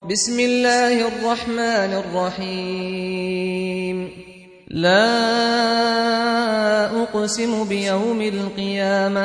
بسم الله الرحمن الرحيم لا أقسم بيوم القيامة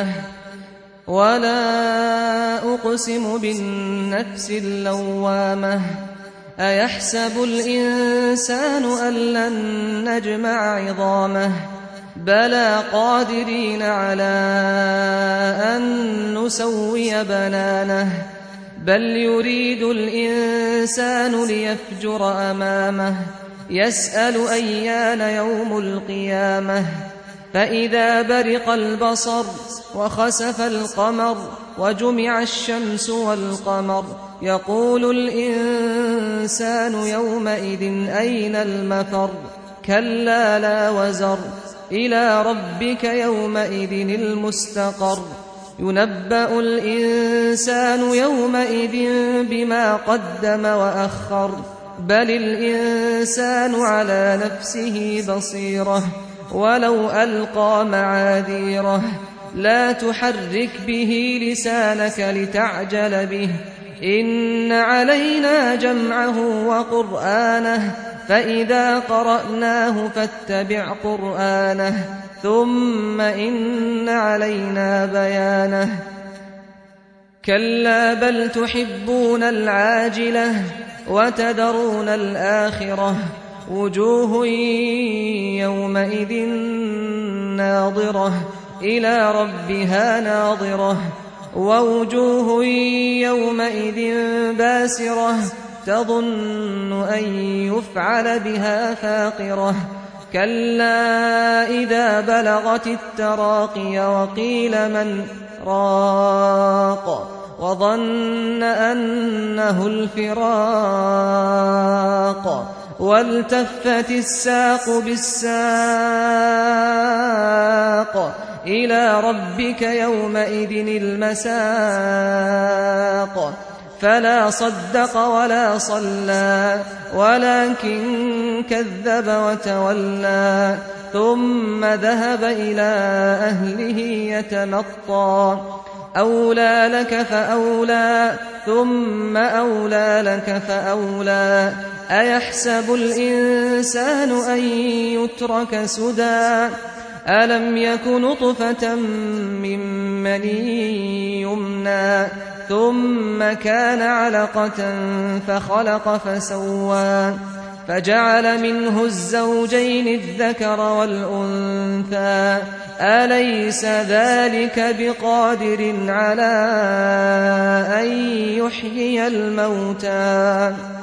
ولا أقسم بالنفس اللوامة أيحسب الإنسان أن لن نجمع عظامه بلى قادرين على أن نسوي بنانه بل يريد الإنسان ليفجر أمامه يسأل أيان يوم القيامة فإذا برق البصر وخسف القمر وجمع الشمس والقمر يقول الإنسان يومئذ أين المفر كلا لا وزر إلى ربك يومئذ المستقر ينبأ الإنسان يومئذ بما قدم وأخر بل الإنسان على نفسه بصيرة ولو ألقى معاذيره لا تحرك به لسانك لتعجل به إن علينا جمعه وقرآنه فإذا قرأناه فاتبع قرآنه ثم إن علينا بيانه كلا بل تحبون العاجلة وتذرون الآخرة وجوه يومئذ ناظرة إلى ربها ناظرة ووجوه يومئذ باسرة تظن أن يفعل بها فاقرة كلا إذا بلغت التراقي وقيل من راق وظن أنه الفراق والتفت الساق بالساق إلى ربك يومئذ المساق فلا صدق ولا صلى ولكن كذب وتولى ثم ذهب إلى أهله يتمطى أولى لك فأولى ثم أولى لك فأولى أيحسب الإنسان أن يترك سدى ألم يك نطفة من مني يمنى ثم كان علقة فخلق فسوى فجعل منه الزوجين الذكر والأنثى أليس ذلك بقادر على أن يحيي الموتى